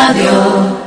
Radio.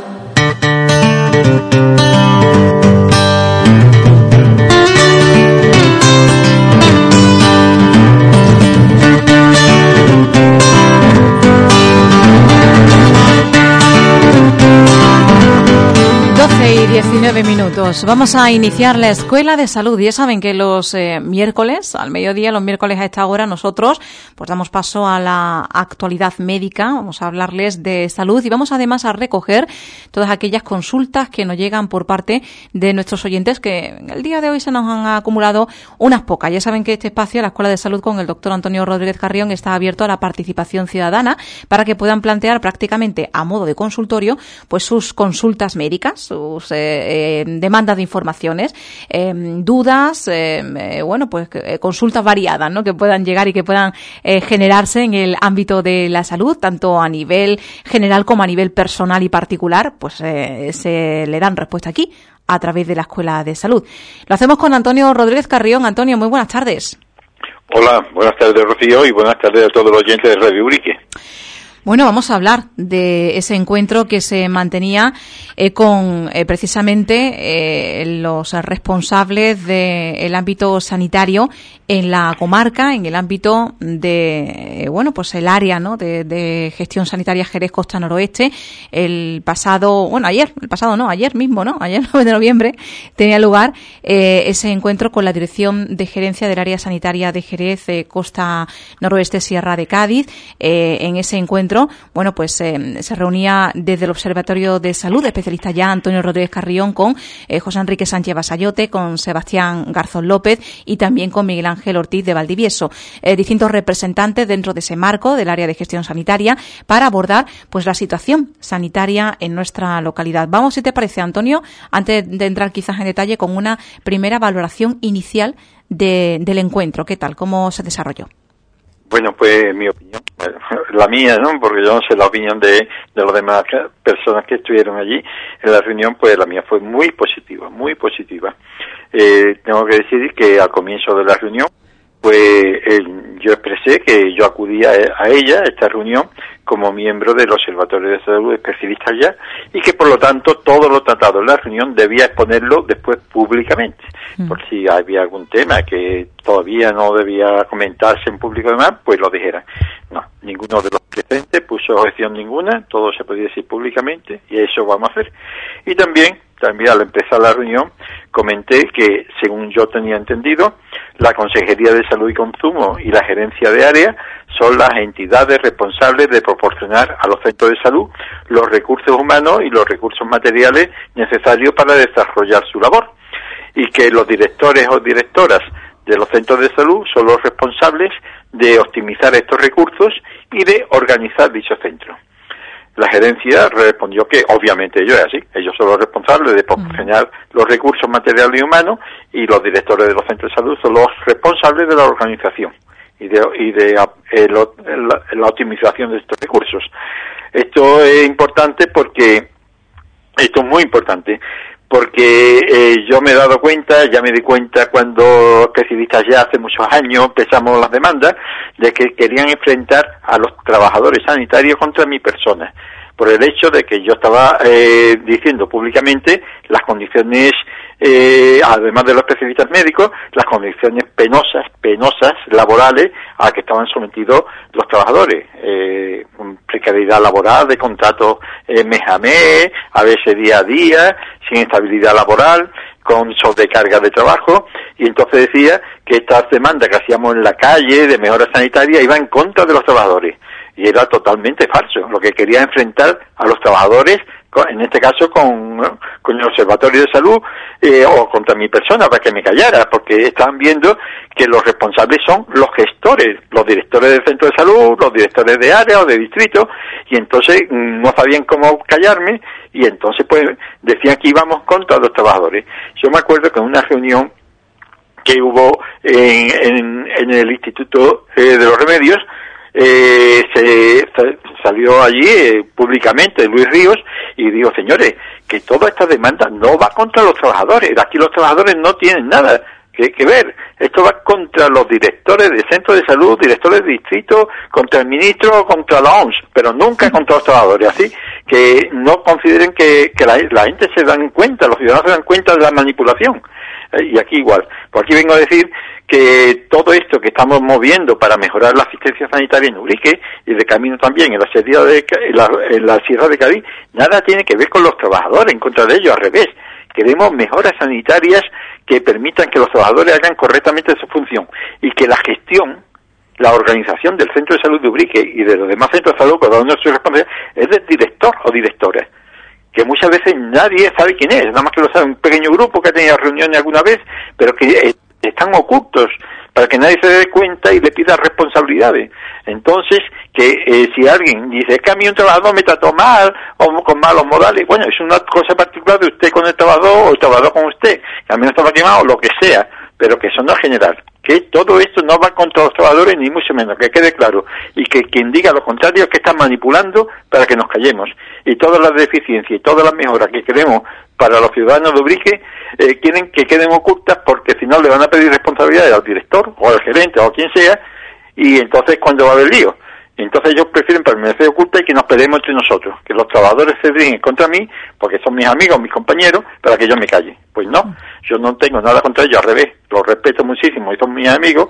19 minutos. Vamos a iniciar la Escuela de Salud. Ya saben que los miércoles, al mediodía, los miércoles a esta hora, nosotros pues damos paso a la actualidad médica. Vamos a hablarles de salud y vamos además a recoger todas aquellas consultas que nos llegan por parte de nuestros oyentes, que el día de hoy se nos han acumulado unas pocas. Ya saben que este espacio, la Escuela de Salud con el doctor Antonio Rodríguez Carrión, está abierto a la participación ciudadana para que puedan plantear prácticamente a modo de consultorio pues sus consultas médicas, sus demandas de informaciones, dudas, consultas variadas, ¿no?, que puedan llegar y que puedan generarse en el ámbito de la salud, tanto a nivel general como a nivel personal y particular, pues se le dan respuesta aquí a través de la Escuela de Salud. Lo hacemos con Antonio Rodríguez Carrión. Antonio, muy buenas tardes. Hola, buenas tardes, Rocío, y buenas tardes a todos los oyentes de Radio Urique. Bueno, vamos a hablar de ese encuentro que se mantenía con precisamente los responsables del ámbito sanitario en la comarca, en el ámbito de, el área, ¿no?, de gestión sanitaria Jerez Costa Noroeste. Ayer mismo, ¿no?, ayer 9 de noviembre, tenía lugar ese encuentro con la Dirección de Gerencia del Área Sanitaria de Jerez Costa Noroeste Sierra de Cádiz. En ese encuentro, se reunía desde el Observatorio de Salud, especialista ya Antonio Rodríguez Carrión, con José Enrique Sánchez Basayote, con Sebastián Garzón López y también con Miguel Ángel Ortiz de Valdivieso, distintos representantes dentro de ese marco del área de gestión sanitaria para abordar pues la situación sanitaria en nuestra localidad. Vamos, si te parece, Antonio, antes de entrar quizás en detalle, con una primera valoración inicial del encuentro. ¿Qué tal? ¿Cómo se desarrolló? Bueno, pues mi opinión, la mía, ¿no?, porque yo no sé la opinión de las demás personas que estuvieron allí en la reunión, pues la mía fue muy positiva, muy positiva. Tengo que decir que al comienzo de la reunión, pues yo expresé que yo acudía a esta reunión, como miembro del Observatorio de Salud, especialista ya, y que por lo tanto todo lo tratado en la reunión debía exponerlo después públicamente, por si había algún tema que todavía no debía comentarse en público y demás, pues lo dijera. No, ninguno de los presentes puso objeción ninguna, todo se podía decir públicamente, y eso vamos a hacer. Y también al empezar la reunión, comenté que, según yo tenía entendido, la Consejería de Salud y Consumo y la Gerencia de Área son las entidades responsables de proporcionar a los centros de salud los recursos humanos y los recursos materiales necesarios para desarrollar su labor, y que los directores o directoras de los centros de salud son los responsables de optimizar estos recursos y de organizar dichos centros. La gerencia respondió que obviamente ello es así, ellos son los responsables de proporcionar los recursos materiales y humanos, y los directores de los centros de salud son los responsables de la organización y de la optimización de estos recursos. Esto es importante porque yo me he dado cuenta, ya me di cuenta cuando especialistas ya hace muchos años empezamos las demandas, de que querían enfrentar a los trabajadores sanitarios contra mi persona, por el hecho de que yo estaba diciendo públicamente las condiciones, además de los especialistas médicos, las condiciones penosas laborales a que estaban sometidos los trabajadores, con precariedad laboral, de contratos mes a mes, a veces día a día, sin estabilidad laboral, con sobrecarga de trabajo, y entonces decía que estas demandas que hacíamos en la calle de mejora sanitaria iban en contra de los trabajadores, y era totalmente falso. Lo que quería enfrentar a los trabajadores, en este caso con el Observatorio de Salud, o contra mi persona, para que me callara, porque estaban viendo que los responsables son los gestores, los directores del centro de salud, los directores de área o de distrito, y entonces no sabían cómo callarme, y entonces pues decían que íbamos contra los trabajadores. Yo me acuerdo que en una reunión que hubo en el Instituto de los Remedios, se salió allí públicamente Luis Ríos y digo, señores, que toda esta demanda no va contra los trabajadores, aquí los trabajadores no tienen nada que ver, esto va contra los directores de centros de salud, directores de distrito, contra el ministro, contra la OMS, pero nunca contra los trabajadores, así que no consideren que la gente se dan cuenta, los ciudadanos se dan cuenta de la manipulación. Y aquí igual. Pues aquí vengo a decir que todo esto que estamos moviendo para mejorar la asistencia sanitaria en Ubrique y de camino también en la Sierra de Cádiz, nada tiene que ver con los trabajadores, en contra de ellos, al revés. Queremos mejoras sanitarias que permitan que los trabajadores hagan correctamente su función y que la gestión, la organización del Centro de Salud de Ubrique y de los demás centros de salud, cada uno de sus responsabilidades, es del director o directora, que muchas veces nadie sabe quién es, nada más que lo sabe un pequeño grupo que ha tenido reuniones alguna vez, pero que están ocultos para que nadie se dé cuenta y le pida responsabilidades. Entonces, que si alguien dice que a mí un trabajador me trató mal o con malos modales, bueno, es una cosa particular de usted con el trabajador o el trabajador con usted, que a mí no estaba quemado o lo que sea, pero que eso no es general, que todo esto no va contra los trabajadores ni mucho menos, que quede claro, y que quien diga lo contrario es que está manipulando para que nos callemos, y todas las deficiencias y todas las mejoras que queremos para los ciudadanos de Ubrique quieren que queden ocultas, porque si no le van a pedir responsabilidades al director o al gerente o a quien sea, y entonces cuando va a haber lío. Entonces ellos prefieren permanecer oculta y que nos peleemos entre nosotros, que los trabajadores se dirigen contra mí, porque son mis amigos, mis compañeros, para que yo me calle. Pues no, yo no tengo nada contra ellos, al revés, los respeto muchísimo y son mis amigos,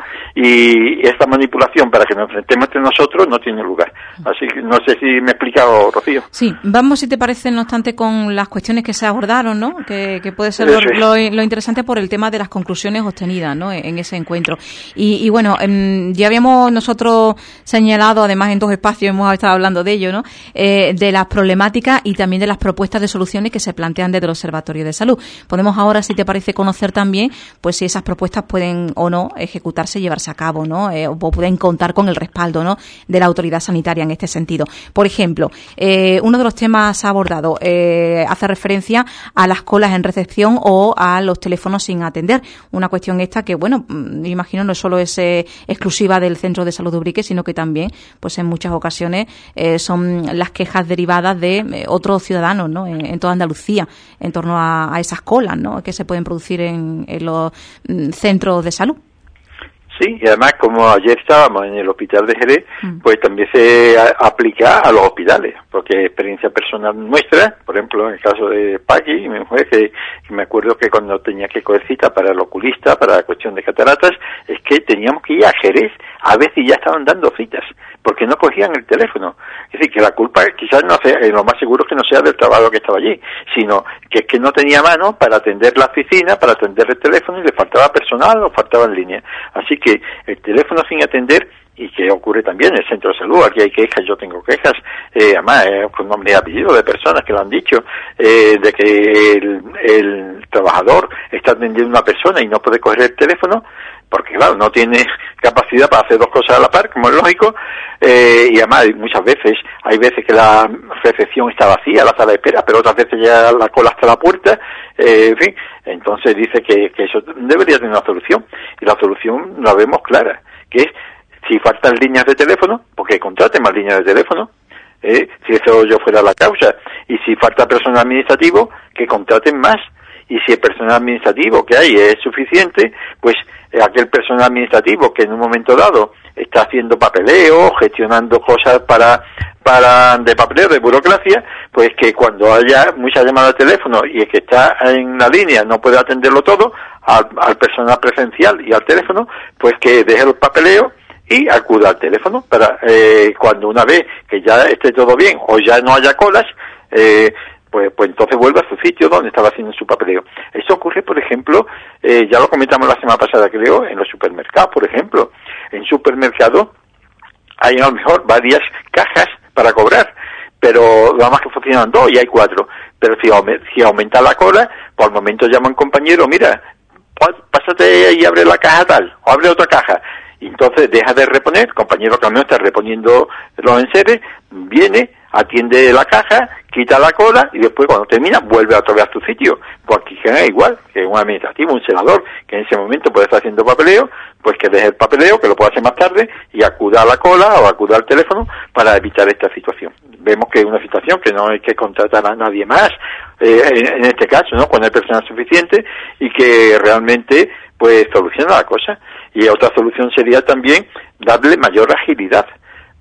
y esta manipulación para que nos enfrentemos entre nosotros no tiene lugar. Así que no sé si me he explicado, Rocío. Sí, vamos, si te parece, no obstante, con las cuestiones que se abordaron, ¿no? Que puede ser lo interesante por el tema de las conclusiones obtenidas, ¿no? En ese encuentro. Y bueno, ya habíamos nosotros señalado, además en 2 espacios hemos estado hablando de ello, ¿no? De las problemáticas y también de las propuestas de soluciones que se plantean desde el Observatorio de Salud. Podemos ahora, si te parece, conocer también, pues si esas propuestas pueden o no ejecutarse y llevarse a cabo, ¿no? O pueden contar con el respaldo, ¿no? De la autoridad sanitaria en este sentido. Por ejemplo, uno de los temas abordados hace referencia a las colas en recepción o a los teléfonos sin atender. Una cuestión esta que, bueno, me imagino no solo es exclusiva del Centro de Salud de Ubrique, sino que también, pues en muchas ocasiones, son las quejas derivadas de otros ciudadanos, ¿no? En toda Andalucía, en torno a esas colas, ¿no? Que se pueden producir en los centros de salud. Sí, y además, como ayer estábamos en el hospital de Jerez, pues también se aplica a los hospitales, porque experiencia personal nuestra, por ejemplo, en el caso de Paqui, mi mujer, que me acuerdo que cuando tenía que coger cita para el oculista, para la cuestión de cataratas, es que teníamos que ir a Jerez, a ver si ya estaban dando citas, porque no cogían el teléfono. Es decir, que la culpa quizás no sea, lo más seguro es que no sea del trabajo que estaba allí, sino que es que no tenía mano para atender la oficina, para atender el teléfono, y le faltaba personal o faltaba en línea. Así que el teléfono sin atender, y que ocurre también en el centro de salud, aquí hay quejas, yo tengo quejas, además con nombre y apellido de personas que lo han dicho, de que el trabajador está atendiendo a una persona y no puede coger el teléfono, porque claro, no tiene capacidad para hacer 2 cosas a la par, como es lógico, y además muchas veces, hay veces que la recepción está vacía, la sala de espera, pero otras veces ya la cola hasta la puerta, en fin, entonces dice que eso debería tener una solución, y la solución la vemos clara, que es, si faltan líneas de teléfono, porque contraten más líneas de teléfono, si eso yo fuera la causa, y si falta personal administrativo, que contraten más, y si el personal administrativo que hay es suficiente, pues aquel personal administrativo que en un momento dado está haciendo papeleo, gestionando cosas de papeleo, de burocracia, pues que cuando haya muchas llamadas de teléfono y el que está en la línea no puede atenderlo todo, al personal presencial y al teléfono, pues que deje el papeleo y acuda al teléfono para cuando una vez que ya esté todo bien o ya no haya colas, pues entonces vuelve a su sitio donde estaba haciendo su papeleo. Eso ocurre, por ejemplo, ya lo comentamos la semana pasada, creo, en los supermercados, por ejemplo. En supermercados hay a lo mejor varias cajas para cobrar, pero nada más que funcionan 2 y hay 4. Pero si aumenta la cola, por el momento llama un compañero, mira, pásate y abre la caja tal, o abre otra caja. Y entonces deja de reponer, el compañero camión está reponiendo los enseres, viene, atiende la caja, quita la cola y después cuando termina vuelve otra vez a tu sitio. Pues aquí es igual, que un administrativo, un celador, que en ese momento puede estar haciendo papeleo, pues que deje el papeleo, que lo pueda hacer más tarde, y acuda a la cola o acuda al teléfono para evitar esta situación. Vemos que es una situación que no hay que contratar a nadie más, en este caso, ¿no? Cuando hay personal suficiente y que realmente pues soluciona la cosa. Y otra solución sería también darle mayor agilidad,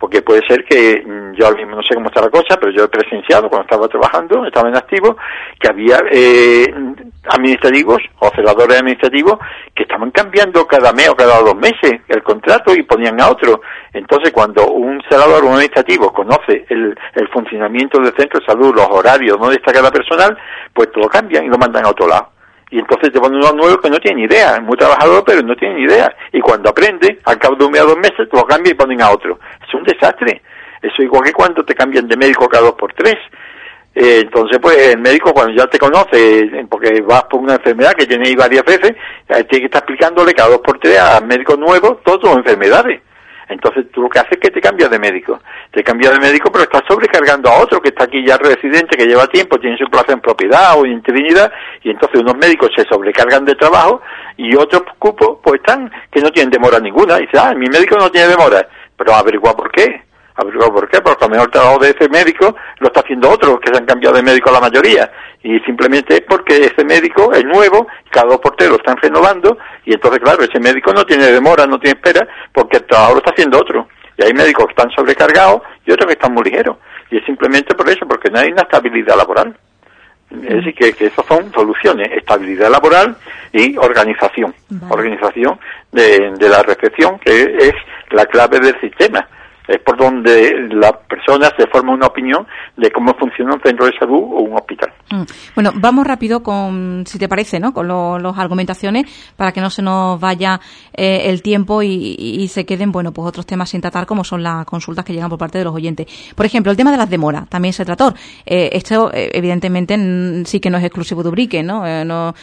porque puede ser que yo ahora mismo no sé cómo está la cosa, pero yo he presenciado cuando estaba trabajando, estaba en activo, que había administrativos o celadores administrativos que estaban cambiando cada mes o cada 2 meses el contrato y ponían a otro. Entonces, cuando un celador o un administrativo conoce el funcionamiento del centro de salud, los horarios, dónde está cada personal, pues lo cambian y lo mandan a otro lado. Y entonces te ponen uno nuevo que no tiene ni idea, es muy trabajador pero no tiene ni idea. Y cuando aprende, al cabo de 1 mes o 2 meses, te lo cambian y ponen a otro. Es un desastre. Eso igual que cuando te cambian de médico cada 2 por 3. Entonces, pues el médico cuando ya te conoce, porque vas por una enfermedad que tiene ahí varias veces, tiene que estar explicándole cada 2 por 3 a médicos nuevos todas tus enfermedades. Entonces tú lo que haces es que te cambias de médico. Te cambias de médico, pero estás sobrecargando a otro que está aquí ya residente, que lleva tiempo, tiene su plaza en propiedad o en interinidad, y entonces unos médicos se sobrecargan de trabajo y otros cupos pues están que no tienen demora ninguna. Y dicen, mi médico no tiene demora. Pero averigua por qué. Porque a lo mejor el trabajo de ese médico lo está haciendo otro, que se han cambiado de médico la mayoría, y simplemente es porque ese médico es nuevo, cada 2 por 3 lo están renovando, y entonces claro, ese médico no tiene demora, no tiene espera, porque el trabajo lo está haciendo otro, y hay médicos que están sobrecargados y otros que están muy ligeros, y es simplemente por eso, porque no hay una estabilidad laboral. Es decir, que esas son soluciones, estabilidad laboral y organización, organización de la recepción, que es la clave del sistema. Es por donde las personas se forman una opinión de cómo funciona un centro de salud o un hospital. Bueno, vamos rápido con, si te parece, ¿no? Con las argumentaciones para que no se nos vaya el tiempo y se queden, bueno, pues otros temas sin tratar, como son las consultas que llegan por parte de los oyentes. Por ejemplo, el tema de las demoras también se trató. Esto, evidentemente, sí que no es exclusivo de Ubrique, ¿no? No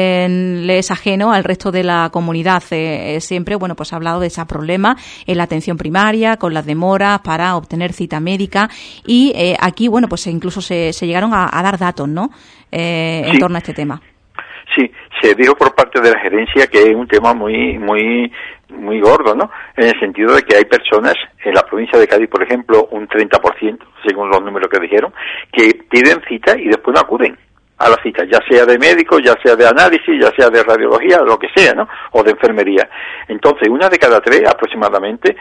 le es ajeno al resto de la comunidad. Siempre, bueno, pues ha hablado de ese problema en la atención primaria, con las demoras para obtener cita médica, y aquí, bueno, pues incluso se llegaron a dar datos, ¿no? En torno a este tema. Sí, se dijo por parte de la gerencia que es un tema muy gordo, ¿no? En el sentido de que hay personas en la provincia de Cádiz, por ejemplo, un 30%, según los números que dijeron, que piden cita y después no acuden a la cita, ya sea de médico, ya sea de análisis, ya sea de radiología, lo que sea, ¿no? O de enfermería. Entonces, 1 de cada 3 aproximadamente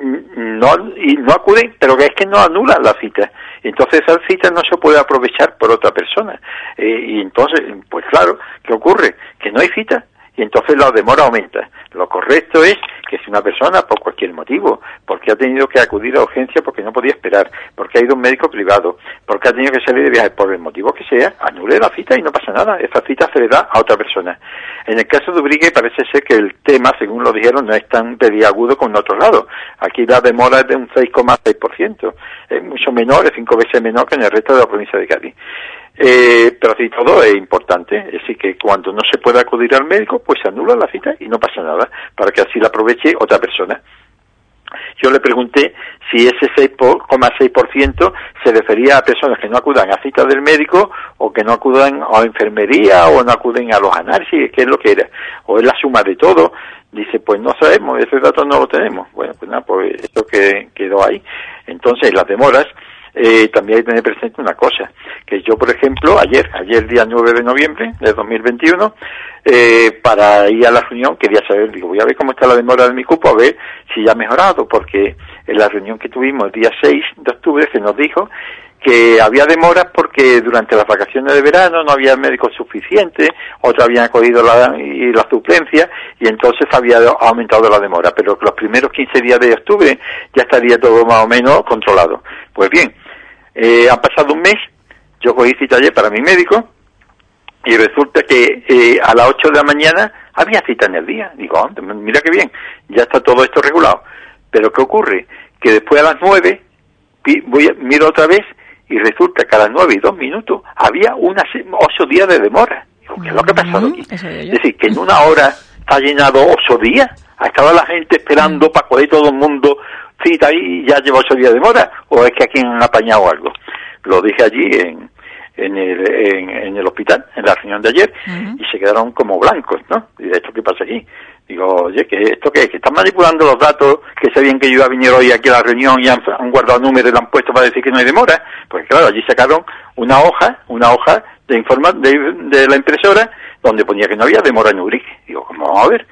no acuden, pero es que no anulan la cita. Entonces, esa cita no se puede aprovechar por otra persona. Y entonces, pues claro, ¿qué ocurre? Que no hay cita. Y entonces la demora aumenta. Lo correcto es que si una persona, por cualquier motivo, porque ha tenido que acudir a urgencia porque no podía esperar, porque ha ido a un médico privado, porque ha tenido que salir de viaje, por el motivo que sea, anule la cita y no pasa nada. Esa cita se le da a otra persona. En el caso de Ubrique parece ser que el tema, según lo dijeron, no es tan peliagudo como en otros lados. Aquí la demora es de un 6,6%. Es mucho menor, es 5 veces menor que en el resto de la provincia de Cádiz. Pero así todo es importante, es decir, que cuando no se puede acudir al médico, pues se anula la cita y no pasa nada, para que así la aproveche otra persona. Yo le pregunté si ese 6,6% se refería a personas que no acudan a citas del médico, o que no acudan a enfermería, o no acuden a los análisis, qué es lo que era, o es la suma de todo. Dice, pues no sabemos, ese dato no lo tenemos. Bueno, pues nada, pues eso que quedó ahí. Entonces, las demoras, también hay que tener presente una cosa, que yo, por ejemplo, ayer día 9 de noviembre de 2021, para ir a la reunión quería saber, digo, voy a ver cómo está la demora de mi cupo, a ver si ya ha mejorado, porque en la reunión que tuvimos el día 6 de octubre se nos dijo que había demoras porque durante las vacaciones de verano no había médicos suficientes, otros habían cogido la suplencia, y entonces había aumentado la demora, pero que los primeros 15 días de octubre ya estaría todo más o menos controlado. Pues bien, ha pasado un mes, yo cogí cita ayer para mi médico, y resulta que a las 8 de la mañana había cita en el día. Digo, mira qué bien, ya está todo esto regulado. Pero ¿qué ocurre? Que después a las 9, miro otra vez, y resulta que a las 9:02 había 8 días de demora. Digo, ¿qué es lo que ha pasado aquí? Es decir, que en 1 hora está llenado 8 días. Ha estado la gente esperando para coger todo el mundo cita y ya lleva 8 días de demora. ¿O es que aquí han apañado algo? Lo dije allí en el hospital, en la reunión de ayer, y se quedaron como blancos, ¿no? Y de esto, ¿qué pasa aquí? Digo, oye, ¿que esto qué es? ¿Que están manipulando los datos? ¿Que sabían que yo iba a venir hoy aquí a la reunión y han guardado números y lo han puesto para decir que no hay demora? Pues claro, allí sacaron una hoja de la impresora donde ponía que no había demora en Ubrique. Digo, vamos a ver.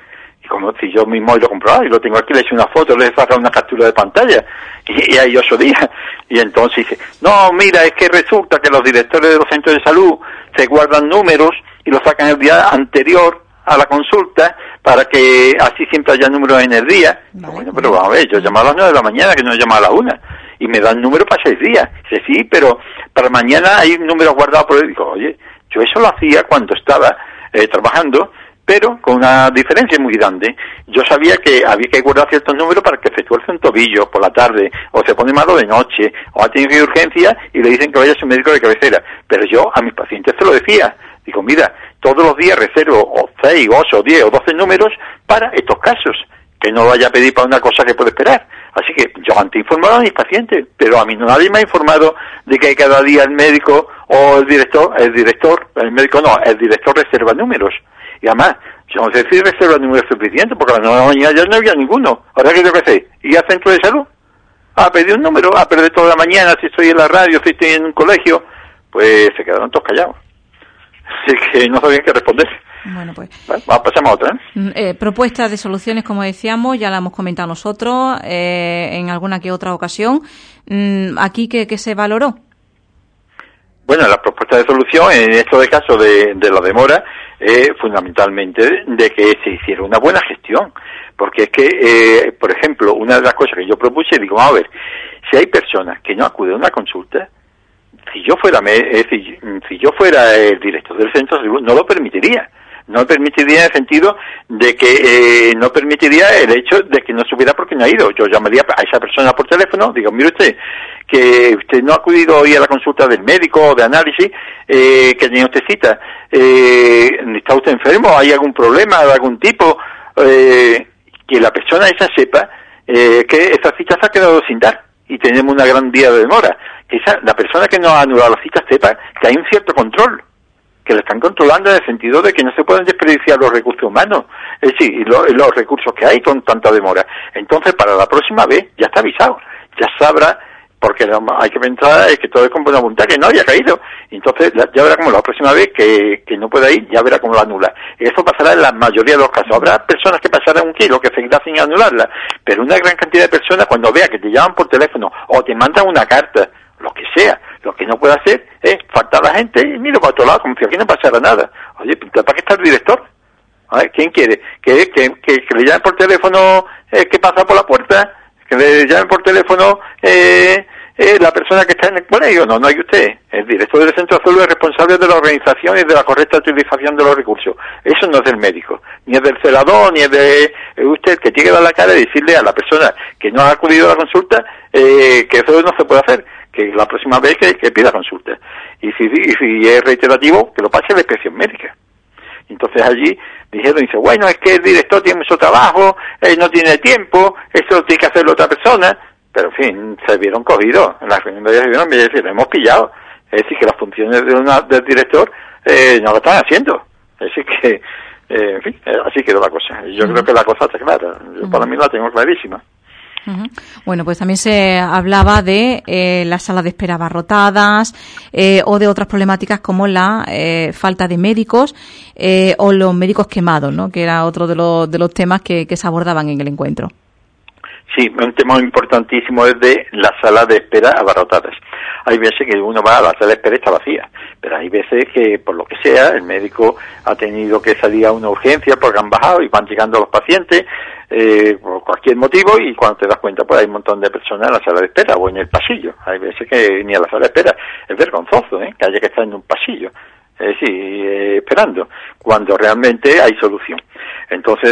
como si yo mismo lo comprobaba, y lo tengo aquí, le hice una foto, le he sacado una captura de pantalla, y ahí 8 días. Y entonces dice, no, mira, es que resulta que los directores de los centros de salud se guardan números y los sacan el día anterior a la consulta para que así siempre haya números en el día. Vale, bueno, pero vamos a ver, yo llamaba a las 9 de la mañana, que no llamaba a las 1, y me dan número para 6 días. Dice, sí, pero para mañana hay números guardados por él. Digo, oye, yo eso lo hacía cuando estaba trabajando, pero con una diferencia muy grande. Yo sabía que había que guardar ciertos números para que efectuarse un tobillo por la tarde, o se pone malo de noche, o ha tenido que ir urgencia y le dicen que vaya a su médico de cabecera. Pero yo a mis pacientes se lo decía. Digo, mira, todos los días reservo 6, 8, 10 o 12 números para estos casos, que no vaya a pedir para una cosa que puede esperar. Así que yo antes informaba a mis pacientes, pero a mí nadie me ha informado de que cada día el médico o el director reserva números. Y además, yo no sé si reserva números suficientes, porque a las 9 de la mañana ya no había ninguno. Ahora que yo qué sé, ir al centro de salud a pedir un número, a perder toda la mañana, si estoy en la radio, si estoy en un colegio, pues se quedaron todos callados. Así que no sabían qué responder. Bueno, pues. Bueno, pasamos a otra. Propuestas de soluciones, como decíamos, ya la hemos comentado nosotros en alguna que otra ocasión. ¿Aquí qué se valoró? Bueno, la propuesta de solución en esto de caso de la demora fundamentalmente de que se hiciera una buena gestión, porque es que, por ejemplo, una de las cosas que yo propuse, digo, vamos a ver, si hay personas que no acuden a una consulta, si yo fuera el director del centro de salud, no lo permitiría. No permitiría en el sentido de que no permitiría el hecho de que no supiera por qué no ha ido. Yo llamaría a esa persona por teléfono, digo, mire usted, que usted no ha acudido hoy a la consulta del médico o de análisis, que tenía usted cita. ¿Está usted enfermo? ¿Hay algún problema de algún tipo? Que la persona esa sepa que esa cita se ha quedado sin dar y tenemos una gran vía de demora. Que la persona que no ha anulado la cita sepa que hay un cierto control, que le están controlando en el sentido de que no se pueden desperdiciar los recursos humanos, es decir, los recursos que hay con tanta demora. Entonces, para la próxima vez, ya está avisado, ya sabrá, porque hay que pensar que todo es con buena voluntad, que no haya caído. Entonces, ya verá como la próxima vez que no pueda ir, ya verá cómo la anula. Eso pasará en la mayoría de los casos. Habrá personas que pasarán un kilo, que seguirá sin anularla, pero una gran cantidad de personas, cuando vea que te llaman por teléfono o te mandan una carta, lo que sea, lo que no puede hacer es faltar a la gente y miro para otro lado como si aquí no pasara nada. Oye, ¿para qué está el director? A ver, ¿quién quiere? ¿Que le llamen por teléfono que pasa por la puerta? ¿Que le llamen por teléfono la persona que está en el colegio? No hay usted. El director del centro de salud es responsable de la organización y de la correcta utilización de los recursos. Eso no es del médico, ni es del celador, ni es de usted, que tiene que dar la cara y decirle a la persona que no ha acudido a la consulta que eso no se puede hacer, que la próxima vez que pida consulta. Y si es reiterativo, que lo pase a la inspección médica. Entonces allí dice, bueno, es que el director tiene mucho trabajo, no tiene tiempo, esto tiene que hacerlo otra persona, pero en fin, se vieron cogidos, en la reunión de decir, lo hemos pillado. Es decir, que las funciones del director no lo están haciendo. Es decir, que, en fin, así quedó la cosa. Y yo creo que la cosa está clara. Yo para mí la tengo clarísima. Bueno, pues también se hablaba de las salas de espera abarrotadas o de otras problemáticas como la falta de médicos o los médicos quemados, ¿no? Que era otro de los temas que se abordaban en el encuentro. Sí, un tema importantísimo es de las salas de espera abarrotadas. Hay veces que uno va a la sala de espera y está vacía, pero hay veces que, por lo que sea, el médico ha tenido que salir a una urgencia porque han bajado y van llegando los pacientes por cualquier motivo, y cuando te das cuenta pues hay un montón de personas en la sala de espera o en el pasillo. Hay veces que ni a la sala de espera. Es vergonzoso, que haya que estar en un pasillo, esperando, cuando realmente hay solución. Entonces,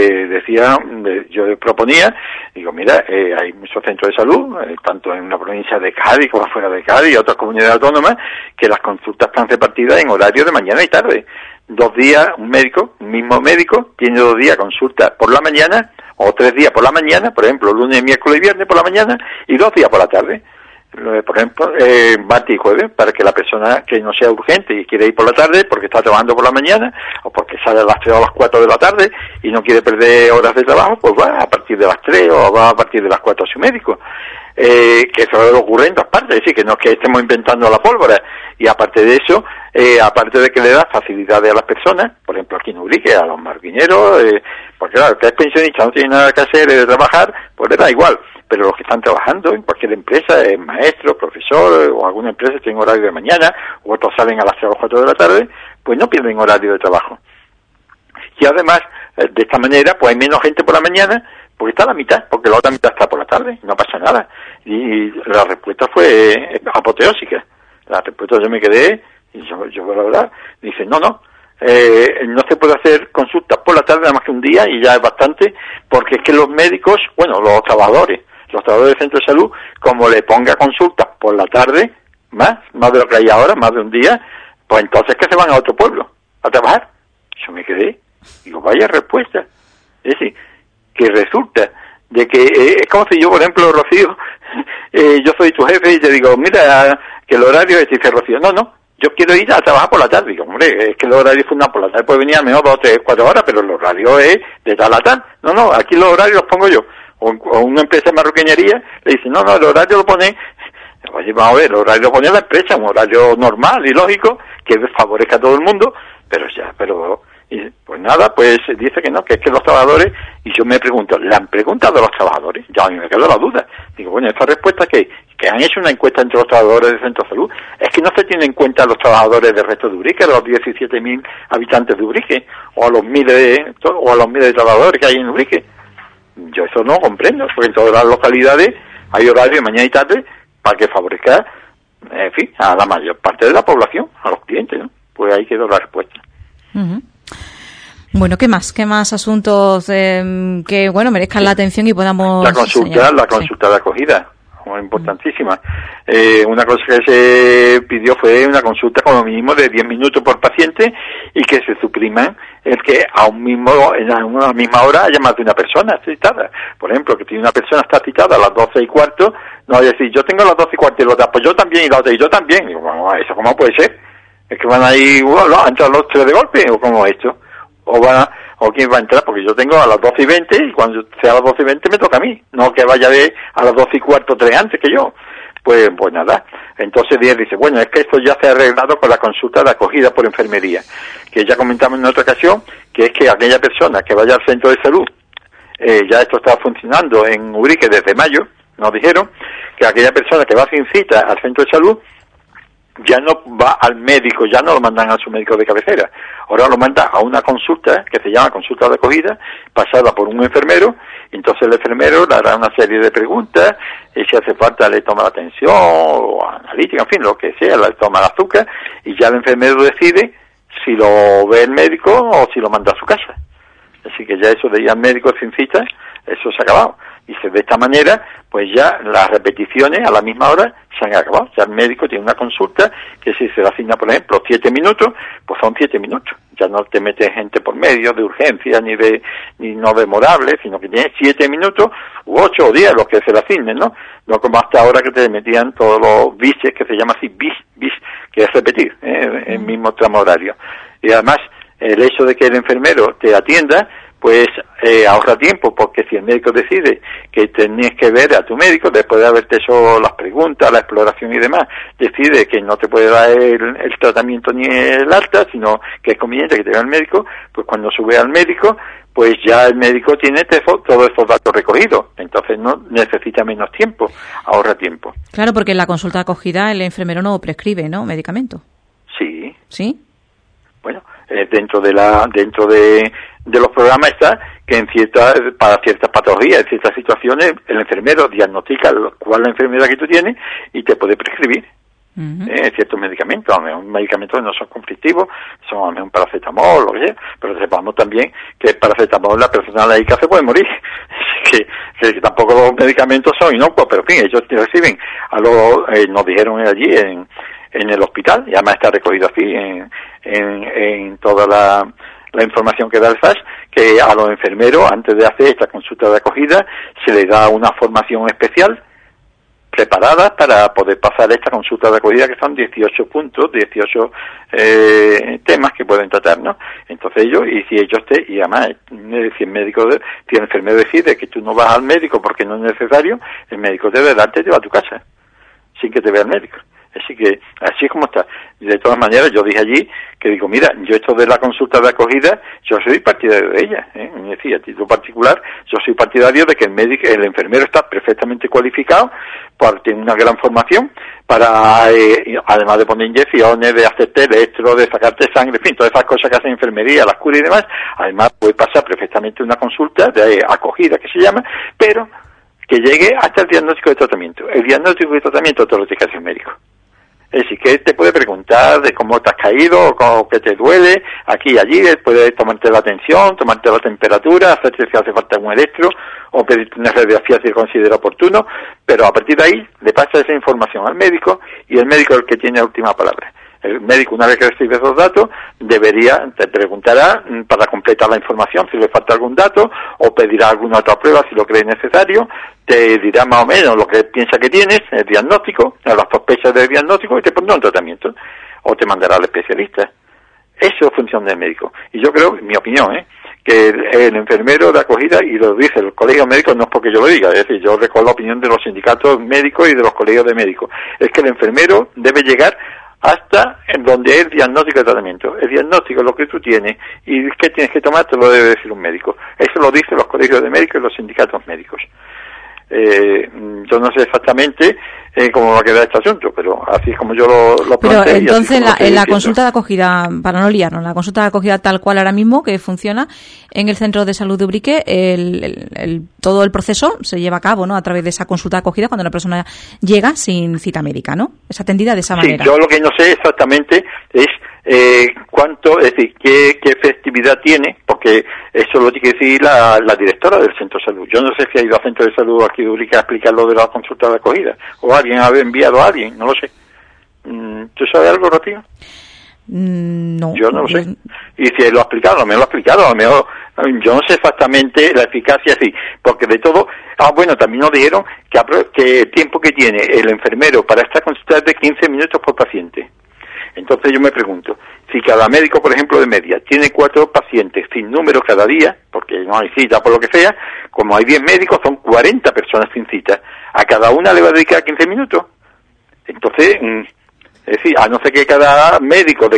yo proponía, digo, mira, hay muchos centros de salud, tanto en la provincia de Cádiz como fuera de Cádiz y otras comunidades autónomas, que las consultas están repartidas en horario de mañana y tarde. 2 días, un mismo médico, tiene 2 días consulta por la mañana, o 3 días por la mañana, por ejemplo, lunes, miércoles y viernes por la mañana, y 2 días por la tarde. Por ejemplo, martes y jueves, para que la persona que no sea urgente y quiere ir por la tarde porque está trabajando por la mañana o porque sale a las 3 o a las 4 de la tarde y no quiere perder horas de trabajo, pues va a partir de las 3 o va a partir de las 4 a su médico. que eso ocurre en todas partes, es decir, que no es que estemos inventando la pólvora. Y aparte de eso, aparte de que le da facilidades a las personas, por ejemplo aquí en Ubrique, a los marquineros, porque claro, el que es pensionista no tiene nada que hacer de trabajar, pues le da igual. Pero los que están trabajando en cualquier empresa, maestro, profesor, o alguna empresa tienen horario de mañana, o otros salen a las 3 o 4 de la tarde, pues no pierden horario de trabajo. Y además, de esta manera, pues hay menos gente por la mañana, porque está a la mitad, porque la otra mitad está por la tarde, no pasa nada. Y la respuesta fue apoteósica. La respuesta yo me quedé, y yo la verdad, dice, no se puede hacer consultas por la tarde nada más que un día, y ya es bastante, porque es que los médicos, bueno, los trabajadores del centro de salud, como le ponga consultas por la tarde, más de lo que hay ahora, más de un día, pues entonces que se van a otro pueblo a trabajar. Yo me quedé, digo, vaya respuesta. Es decir, que resulta de que es como si yo, por ejemplo, Rocío, yo soy tu jefe y te digo, mira, que el horario es, dice Rocío, no, yo quiero ir a trabajar por la tarde. Digo, hombre, es que el horario es una por la tarde, puede venir a menos 2, 3, 4 horas, pero el horario es de tal a tal. No, aquí los horarios los pongo yo. O una empresa de marroquinería le dice, no, el horario lo pone, oye, vamos a ver, el horario lo pone la empresa, un horario normal y lógico, que favorezca a todo el mundo, y pues nada, pues dice que no, que es que los trabajadores, y yo me pregunto, ¿le han preguntado a los trabajadores? Ya a mí me quedó la duda. Digo, bueno, esta respuesta que han hecho una encuesta entre los trabajadores del centro de salud, es que no se tiene en cuenta a los trabajadores del resto de Ubrique, a los 17.000 habitantes de Ubrique, o a los miles de trabajadores que hay en Ubrique. Yo eso no comprendo, porque en todas las localidades hay horario de mañana y tarde para que favorezca, en fin, a la mayor parte de la población, a los clientes, ¿no? Pues ahí quedó la respuesta. Uh-huh. Bueno, ¿qué más asuntos que, bueno, merezcan la atención y podamos... La consulta de acogida, importantísima. Una cosa que se pidió fue una consulta como mínimo de 10 minutos por paciente y que se supriman el que en una misma hora haya más de una persona citada. Por ejemplo, que si una persona está citada a las 12:15, no va a decir, yo tengo a las 12:15 y la otra, pues yo también, y la otra, y yo también. Digo, bueno, ¿eso cómo puede ser? ¿Es que van a ir, a entrar los 3 de golpe? ¿O cómo es esto? ¿O quién va a entrar? Porque yo tengo a las 12:20 y cuando sea a las 12:20 me toca a mí. No que vaya a las 12:15, 3 antes que yo. Pues nada. Entonces Díaz dice, bueno, es que esto ya se ha arreglado con la consulta de acogida por enfermería. Que ya comentamos en otra ocasión, que es que aquella persona que vaya al centro de salud, ya esto está funcionando en Ubrique desde mayo, nos dijeron, que aquella persona que va sin cita al centro de salud, ya no va al médico, ya no lo mandan a su médico de cabecera, ahora lo manda a una consulta que se llama consulta de acogida, pasada por un enfermero, y entonces el enfermero le hará una serie de preguntas, y si hace falta le toma la tensión, o analítica, en fin, lo que sea, le toma el azúcar, y ya el enfermero decide si lo ve el médico o si lo manda a su casa. Así que ya eso de ir al médico sin cita, eso se ha acabado. Y de esta manera, pues ya las repeticiones a la misma hora se han acabado. Ya el médico tiene una consulta que si se le asigna, por ejemplo, 7 minutos, pues son 7 minutos. Ya no te metes gente por medio de urgencia ni no demorable, sino que tienes 7 minutos, u 8 o 10, los que se le asignen, ¿no? No como hasta ahora que te metían todos los bises, que se llama así, bis, que es repetir, el mismo tramo horario. Y además, el hecho de que el enfermero te atienda, pues ahorra tiempo, porque si el médico decide que tenés que ver a tu médico, después de haberte hecho las preguntas, la exploración y demás, decide que no te puede dar el tratamiento ni el alta, sino que es conveniente que te vea el médico, pues cuando sube al médico, pues ya el médico tiene todos esos datos recogidos, entonces no necesita menos tiempo, ahorra tiempo. Claro, porque en la consulta acogida el enfermero no prescribe, ¿no?, medicamento. Sí. ¿Sí? Bueno, dentro de los programas está que para ciertas patologías, en ciertas situaciones, el enfermero diagnostica cuál es la enfermedad que tú tienes y te puede prescribir ciertos medicamentos. A lo mejor medicamentos no son conflictivos, son a lo mejor un paracetamol, lo que sea, pero sepamos también que el paracetamol la persona alérgica se puede morir. que tampoco los medicamentos son inocuos, pero en fin, ellos reciben nos dijeron allí en el hospital, y además está recogido así en toda la información que da el FAS, que a los enfermeros, antes de hacer esta consulta de acogida, se les da una formación especial preparadas para poder pasar esta consulta de acogida, que son 18 puntos, 18 temas que pueden tratar, ¿no? Entonces y además, si el enfermero decide que tú no vas al médico porque no es necesario, el médico debe darte y te va a tu casa, sin que te vea el médico. Así que, así es como está. De todas maneras, yo dije allí que digo, mira, yo esto de la consulta de acogida, yo soy partidario de ella, Me decía, a título particular, yo soy partidario de que el enfermero está perfectamente cualificado, tiene una gran formación para, además de poner inyecciones, de hacerte electro, de sacarte sangre, en fin, todas esas cosas que hacen enfermería, las curas y demás. Además, puede pasar perfectamente una consulta de acogida, que se llama, pero que llegue hasta el diagnóstico de tratamiento. El diagnóstico de tratamiento te lo tiene que hacer el médico. Es decir, que él te puede preguntar de cómo te has caído, o qué te duele, aquí y allí, él puede tomarte la tensión, tomarte la temperatura, hacerte si hace falta un electro, o pedirte una radiografía si considera oportuno, pero a partir de ahí le pasa esa información al médico, y el médico es el que tiene la última palabra. El médico, una vez que recibe esos datos, te preguntará para completar la información si le falta algún dato, o pedirá alguna otra prueba si lo cree necesario, te dirá más o menos lo que piensa que tienes, el diagnóstico, las sospechas del diagnóstico, y te pondrá un tratamiento, o te mandará al especialista. Eso es función del médico. Y yo creo, en mi opinión, que el enfermero de acogida, y lo dice el colegio médico, no es porque yo lo diga, es decir, yo recuerdo la opinión de los sindicatos médicos y de los colegios de médicos, es que el enfermero debe llegar hasta en donde es el diagnóstico de tratamiento. El diagnóstico, lo que tú tienes y qué tienes que tomar, te lo debe decir un médico. Eso lo dicen los colegios de médicos y los sindicatos médicos. Yo no sé exactamente cómo va a quedar este asunto, pero así es como yo lo planteo. Pero entonces en la consulta de acogida, para no liarnos, la consulta de acogida tal cual ahora mismo que funciona en el Centro de Salud de Ubrique, todo el proceso se lleva a cabo, ¿no?, a través de esa consulta de acogida cuando la persona llega sin cita médica, ¿no? Es atendida de esa manera. Sí, yo lo que no sé exactamente es cuánto, es decir, qué efectividad tiene, porque eso lo tiene que decir la directora del centro de salud. Yo no sé si ha ido al centro de salud aquí de Ubrique a explicar lo de la consulta de acogida, o alguien ha enviado a alguien, no lo sé. ¿Tú sabes algo, Rocío? No. Yo no lo sé. Y si lo ha explicado, a lo mejor lo ha explicado, a lo mejor, yo no sé exactamente la eficacia, sí, porque de todo, bueno, también nos dijeron que el tiempo que tiene el enfermero para esta consulta es de 15 minutos por paciente. Entonces yo me pregunto, si cada médico, por ejemplo, de media, tiene 4 pacientes sin número cada día, porque no hay cita por lo que sea, como hay 10 médicos, son 40 personas sin cita. A cada una le va a dedicar 15 minutos. Entonces, es decir, a no ser que cada médico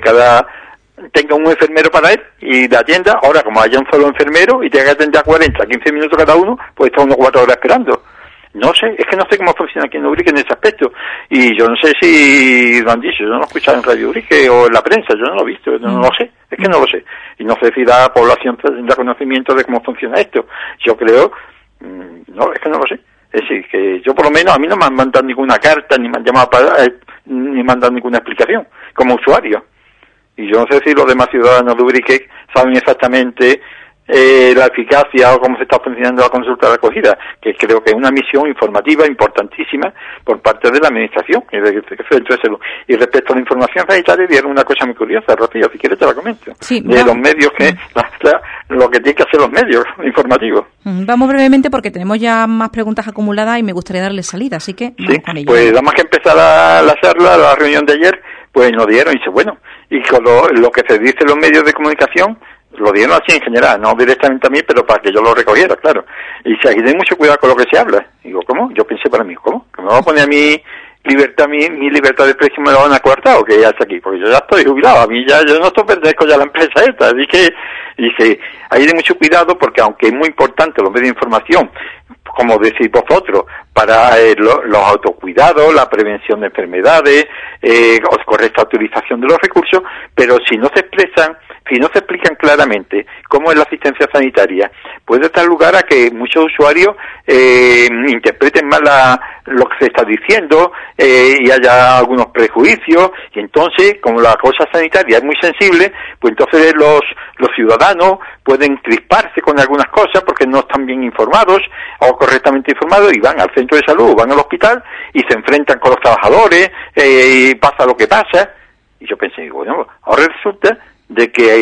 tenga un enfermero para él y le atienda, ahora como haya un solo enfermero y tenga que atender a 40, 15 minutos cada uno, pues está unos 4 horas esperando. No sé, es que no sé cómo funciona aquí en Ubrique en ese aspecto. Y yo no sé si lo han dicho, yo no lo he escuchado en Radio Ubrique o en la prensa, yo no lo he visto, no lo sé, es que no lo sé. Y no sé si la población tendrá conocimiento de cómo funciona esto. Yo creo, no, es que no lo sé. Es decir, que yo por lo menos, a mí no me han mandado ninguna carta, ni me han llamado ni me han dado ninguna explicación, como usuario. Y yo no sé si los demás ciudadanos de Ubrique saben exactamente la eficacia o cómo se está funcionando la consulta de acogida, que creo que es una misión informativa importantísima por parte de la administración y del centro de salud. Y respecto a la información sanitaria, dieron una cosa muy curiosa, Rocío, si quieres te la comento. Sí, de los medios lo que tienen que hacer los medios informativos. Vamos brevemente porque tenemos ya más preguntas acumuladas y me gustaría darles salida, así que vamos con ello. Pues nada más que empezar la charla, la reunión de ayer, pues nos dieron, y dice, bueno, y con lo que se dice en los medios de comunicación, lo dieron así en general, no directamente a mí, pero para que yo lo recogiera, claro. Y dice, aquí ten mucho cuidado con lo que se habla. Digo, ¿cómo? Yo pensé para mí, ¿cómo? ¿Que me va a poner a mí libertad, mi libertad de expresión me la van a cortar o qué hace aquí? Porque yo ya estoy jubilado, a mí yo no pertenezco ya a la empresa esta, así que, dice, hay de mucho cuidado porque aunque es muy importante los medios de información, como decís vosotros, para los autocuidados, la prevención de enfermedades, correcta utilización de los recursos, pero si no se explican claramente cómo es la asistencia sanitaria, puede dar lugar a que muchos usuarios interpreten mal lo que se está diciendo y haya algunos prejuicios, y entonces, como la cosa sanitaria es muy sensible, pues entonces los ciudadanos pueden crisparse con algunas cosas porque no están bien informados o correctamente informados y van al centro de salud, van al hospital y se enfrentan con los trabajadores y pasa lo que pasa. Y yo pensé, bueno, ahora resulta de que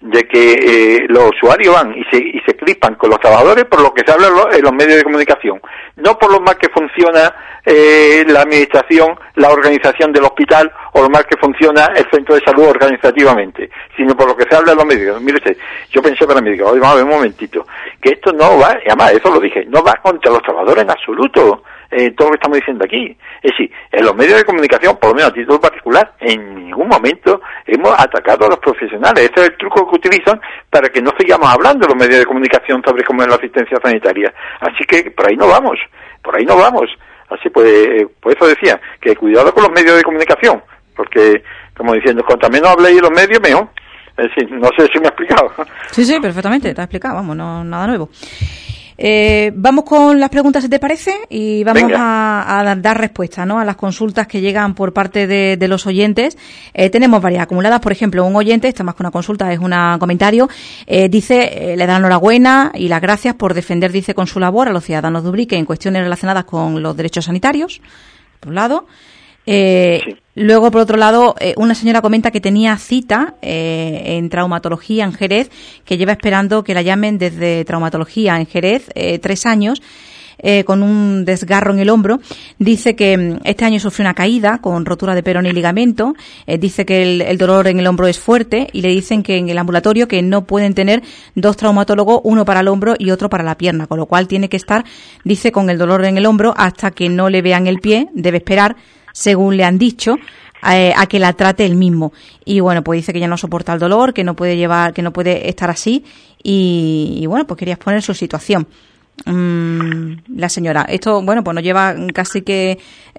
de que los usuarios van y se crispan con los trabajadores por lo que se habla en los medios de comunicación, no por lo mal que funciona la administración, la organización del hospital o lo mal que funciona el centro de salud organizativamente, sino por lo que se habla en los medios. Mire usted, yo pensé para mí, digo, oye, vamos a ver un momentito, que esto no va, y además eso lo dije, no va contra los trabajadores en absoluto, todo lo que estamos diciendo aquí. Es decir, en los medios de comunicación, por lo menos a título particular, en ningún momento hemos atacado a los profesionales. Ese es el truco que utilizan para que no sigamos hablando los medios de comunicación sobre cómo es la asistencia sanitaria. Así que por ahí no vamos. Así pues, por eso decía, que cuidado con los medios de comunicación, porque, como diciendo, cuanto menos habléis los medios, mejor. Es decir, no sé si me he explicado. Sí, perfectamente, te has explicado, vamos, no nada nuevo. Vamos con las preguntas, si te parece, y vamos a dar respuesta, ¿no?, a las consultas que llegan por parte de los oyentes. Tenemos varias acumuladas. Por ejemplo, un oyente, esta más que una consulta, es un comentario, dice, le da enhorabuena y las gracias por defender, dice, con su labor a los ciudadanos de Ubrique en cuestiones relacionadas con los derechos sanitarios, por un lado. Sí. Luego, por otro lado, una señora comenta que tenía cita en traumatología en Jerez, que lleva esperando que la llamen desde traumatología en Jerez 3 años, con un desgarro en el hombro. Dice que este año sufrió una caída con rotura de peroné y ligamento. Dice que el dolor en el hombro es fuerte y le dicen que en el ambulatorio que no pueden tener 2 traumatólogos, uno para el hombro y otro para la pierna, con lo cual tiene que estar, dice, con el dolor en el hombro hasta que no le vean el pie. Debe esperar, según le han dicho, a que la trate él mismo. Y bueno, pues dice que ya no soporta el dolor, que no puede estar así, y bueno, pues quería exponer su situación. La señora, esto, bueno, pues nos lleva casi que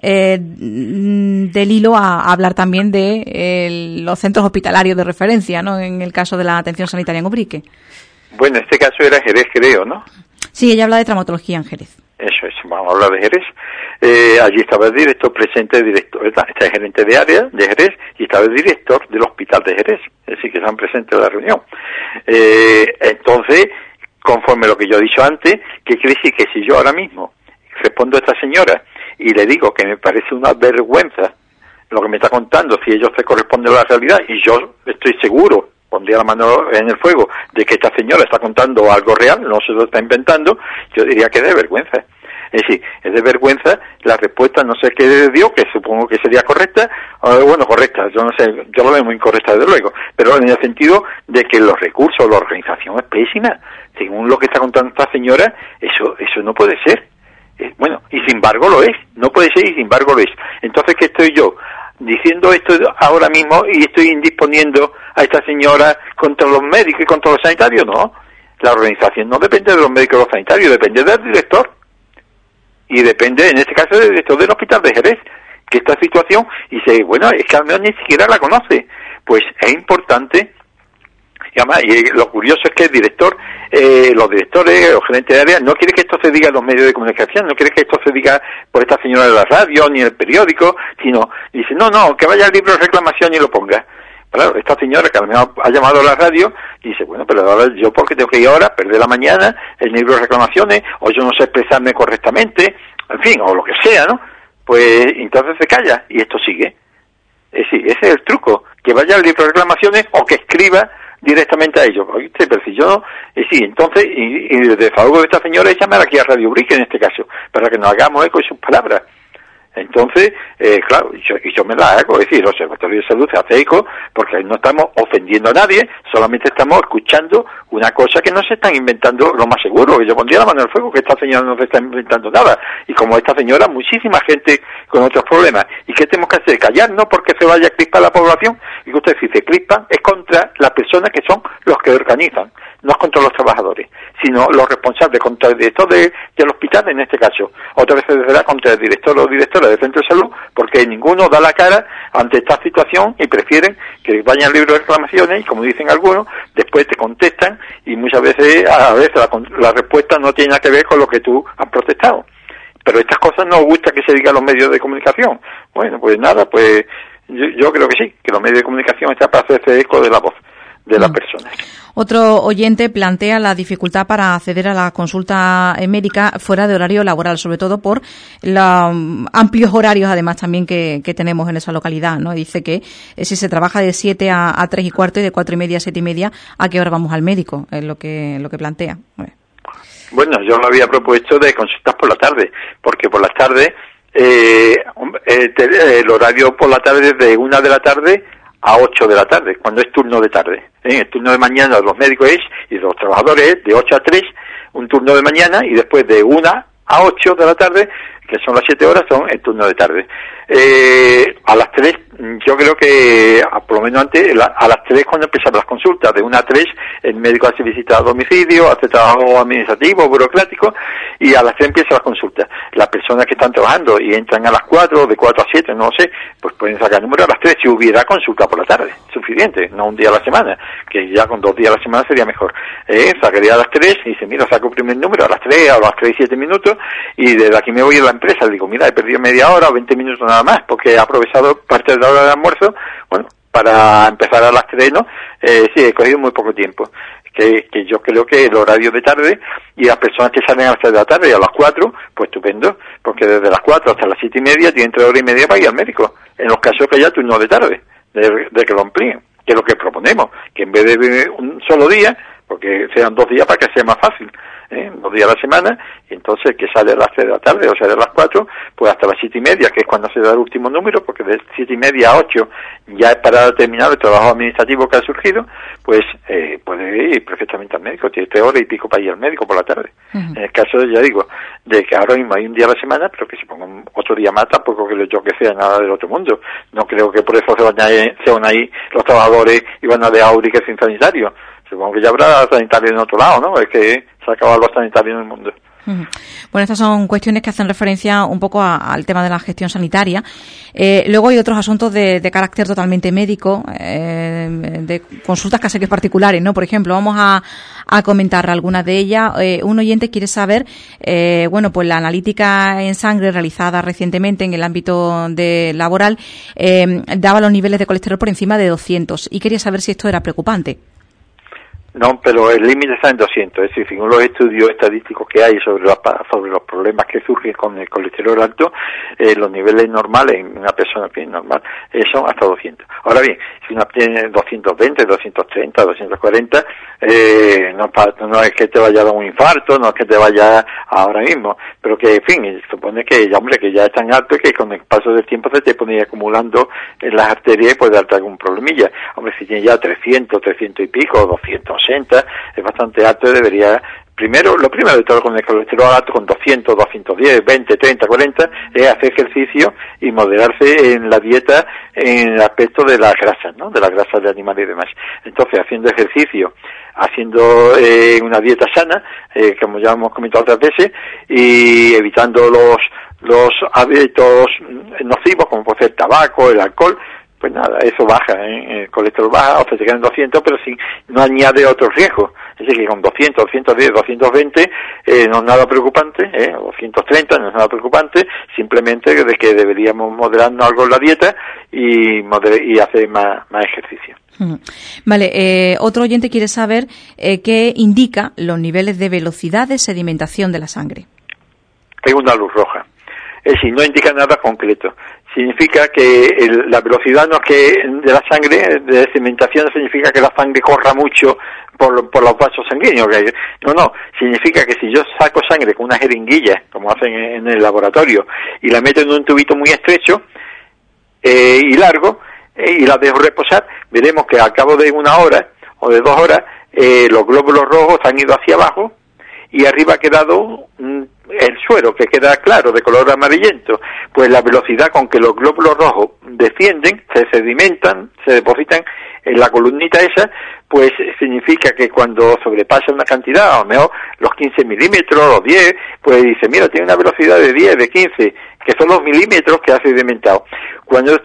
del hilo a hablar también de los centros hospitalarios de referencia, ¿no?, en el caso de la atención sanitaria en Ubrique. Bueno, en este caso era Jerez, creo, ¿no? Sí, ella habla de traumatología en Jerez. Eso, vamos a hablar de Jerez. Allí estaba el director presente, está el gerente de área de Jerez y estaba el director del hospital de Jerez, es decir, que están presentes en la reunión. Entonces, conforme lo que yo he dicho antes, ¿qué quiere decir? Que si yo ahora mismo respondo a esta señora y le digo que me parece una vergüenza lo que me está contando, si ellos se corresponden a la realidad, y yo estoy seguro, pondría la mano en el fuego, de que esta señora está contando algo real, no se lo está inventando, yo diría que es de vergüenza. Es decir, es de vergüenza la respuesta, no sé qué dio, que supongo que sería correcta, correcta, yo no sé, yo lo veo muy incorrecta desde luego, pero en el sentido de que los recursos, la organización es pésima, según lo que está contando esta señora, eso no puede ser. Bueno, y sin embargo lo es, no puede ser y sin embargo lo es. Entonces, ¿qué estoy yo? Diciendo esto ahora mismo y estoy indisponiendo a esta señora contra los médicos y contra los sanitarios, no. La organización no depende de los médicos y los sanitarios, depende del director. Y depende, en este caso, del director del hospital de Jerez, que esta situación, y es que al menos ni siquiera la conoce. Pues es importante, y además, y lo curioso es que el director, los directores, los gerentes de área, no quiere que esto se diga en los medios de comunicación, no quiere que esto se diga por esta señora de la radio, ni en el periódico, sino, dice, no, que vaya al libro de reclamación y lo ponga. Claro, esta señora que a lo mejor ha llamado a la radio dice, bueno, pero ahora yo porque tengo que ir ahora, perder la mañana, el libro de reclamaciones, o yo no sé expresarme correctamente, en fin, o lo que sea, ¿no? Pues entonces se calla y esto sigue. Es decir, ese es el truco, que vaya al libro de reclamaciones o que escriba directamente a ellos. ¿Viste? Pero si yo, entonces, y de favor de esta señora es llamar aquí a Radio Ubrique en este caso, para que nos hagamos eco de sus palabras. Entonces, claro, yo me la hago, es decir, el Observatorio de Salud se hace eco porque no estamos ofendiendo a nadie, solamente estamos escuchando una cosa que no se están inventando, lo más seguro, que yo pondría la mano al fuego, que esta señora no se está inventando nada, y como esta señora, muchísima gente con otros problemas. ¿Y qué tenemos que hacer? Callarnos porque se vaya a crispar la población, y que usted, si se crispan, es contra las personas que son los que organizan, no es contra los trabajadores, sino los responsables, contra el director del hospital en este caso. Otra vez se será contra el director o directora del centro de salud, porque ninguno da la cara ante esta situación y prefieren que vayan al libro de reclamaciones y, como dicen algunos, después te contestan y muchas veces, la respuesta no tiene nada que ver con lo que tú has protestado. Pero estas cosas no gusta que se diga a los medios de comunicación. Bueno, pues nada, pues yo creo que sí, que los medios de comunicación están para hacerse eco de la voz de las personas. Otro oyente plantea la dificultad para acceder a la consulta médica fuera de horario laboral, sobre todo por los amplios horarios, además, también que tenemos en esa localidad, ¿no? Dice que si se trabaja de 7 a 3 y cuarto y de 4 y media a 7 y media, ¿a qué hora vamos al médico? Es lo que plantea. Bueno, yo lo había propuesto de consultas por la tarde, porque por las tardes, el horario por la tarde es de 1 de la tarde a 8 de la tarde, cuando es turno de tarde. El turno de mañana de los médicos y de los trabajadores es de 8 a 3, un turno de mañana, y después de 1 a 8 de la tarde, que son las 7 horas, son el turno de tarde. A las 3, yo creo que, por lo menos antes, a las 3 cuando empiezan las consultas, de 1 a 3, el médico hace visita a domicilio, hace trabajo administrativo, burocrático, y a las 3 empieza las consultas. Las personas que están trabajando y entran a las 4, de 4 a 7, no lo sé, pues pueden sacar el número a las 3 si hubiera consulta por la tarde, suficiente, no un día a la semana, que ya con 2 días a la semana sería mejor. Sacaría a las 3 y dice, mira, saco el primer número a las 3, a las 3 y 7 minutos, y desde aquí me voy a la empresa, le digo, mira, he perdido media hora o 20 minutos nada más, porque he aprovechado parte de la hora de almuerzo, bueno, para empezar a las 3, ¿no? Sí, he cogido muy poco tiempo. Que yo creo que el horario de tarde y las personas que salen a las 3 de la tarde y a las 4, pues estupendo, porque desde las 4 hasta las 7 y media tienen 3 horas y media para ir al médico, en los casos que haya turno de tarde, de que lo amplíen, que es lo que proponemos, que en vez de un solo día, porque sean 2 días para que sea más fácil, 2 días a la semana, y entonces que sale a las 3 de la tarde o sale a las 4, pues hasta las 7 y media, que es cuando se da el último número, porque de 7 y media a 8 ya es para terminar el trabajo administrativo que ha surgido, pues puede ir perfectamente al médico, tiene 3 horas y pico para ir al médico por la tarde. En el caso, ya digo, de que ahora mismo hay un día a la semana, pero que se pongan otro día más, tampoco que yo que sea nada del otro mundo. No creo que por eso se van ahí los trabajadores y van a dejar Auri sin sanitario. Supongo que ya habrá sanitario en otro lado, ¿no? Es que se ha acabado los sanitarios en el mundo. Bueno, estas son cuestiones que hacen referencia un poco al tema de la gestión sanitaria. Luego hay otros asuntos de carácter totalmente médico, de consultas casi que particulares, ¿no? Por ejemplo, vamos a comentar algunas de ellas. Un oyente quiere saber, pues la analítica en sangre realizada recientemente en el ámbito laboral daba los niveles de colesterol por encima de 200 y quería saber si esto era preocupante. No, pero el límite está en 200, es decir, según los estudios estadísticos que hay sobre los problemas que surgen con el colesterol alto, los niveles normales en una persona bien normal son hasta 200. Ahora bien, si una tiene 220, 230, 240, no es que te vaya a dar un infarto, no es que te vaya ahora mismo, pero que, en fin, supone que ya es tan alto que con el paso del tiempo se te pone acumulando en las arterias y puede darte algún problemilla. Hombre, si tiene ya 300 y pico, 260, es bastante alto y debería, lo primero de todo con el colesterol alto, con 200, 210, 20, 30, 40, es hacer ejercicio y moderarse en la dieta en el aspecto de las grasas, ¿no? De las grasas de animales y demás. Entonces, haciendo ejercicio, haciendo una dieta sana, como ya hemos comentado otras veces, y evitando los hábitos nocivos, como puede ser el tabaco, el alcohol, pues nada, eso baja, el colesterol baja, o sea, se quedan 200, pero no añade otros riesgos. Es decir, que con 200, 210, 220 no es nada preocupante, 230 no es nada preocupante, simplemente de que deberíamos moderarnos algo en la dieta y hacer más ejercicio. Vale, otro oyente quiere saber qué indica los niveles de velocidad de sedimentación de la sangre. Es una luz roja. Es decir, no indica nada concreto. Significa que la velocidad no es que de la sangre, de sedimentación, significa que la sangre corra mucho por los vasos sanguíneos. No, significa que si yo saco sangre con una jeringuilla, como hacen en el laboratorio, y la meto en un tubito muy estrecho y largo, y la dejo reposar, veremos que al cabo de 1 hora o de 2 horas, los glóbulos rojos han ido hacia abajo y arriba ha quedado el suero, que queda claro, de color amarillento. Pues la velocidad con que los glóbulos rojos descienden, se sedimentan, se depositan en la columnita esa, pues significa que cuando sobrepasa una cantidad, a lo mejor los 15 milímetros, los 10, pues dice, mira, tiene una velocidad de 10, de 15, que son los milímetros que ha sedimentado. Cuando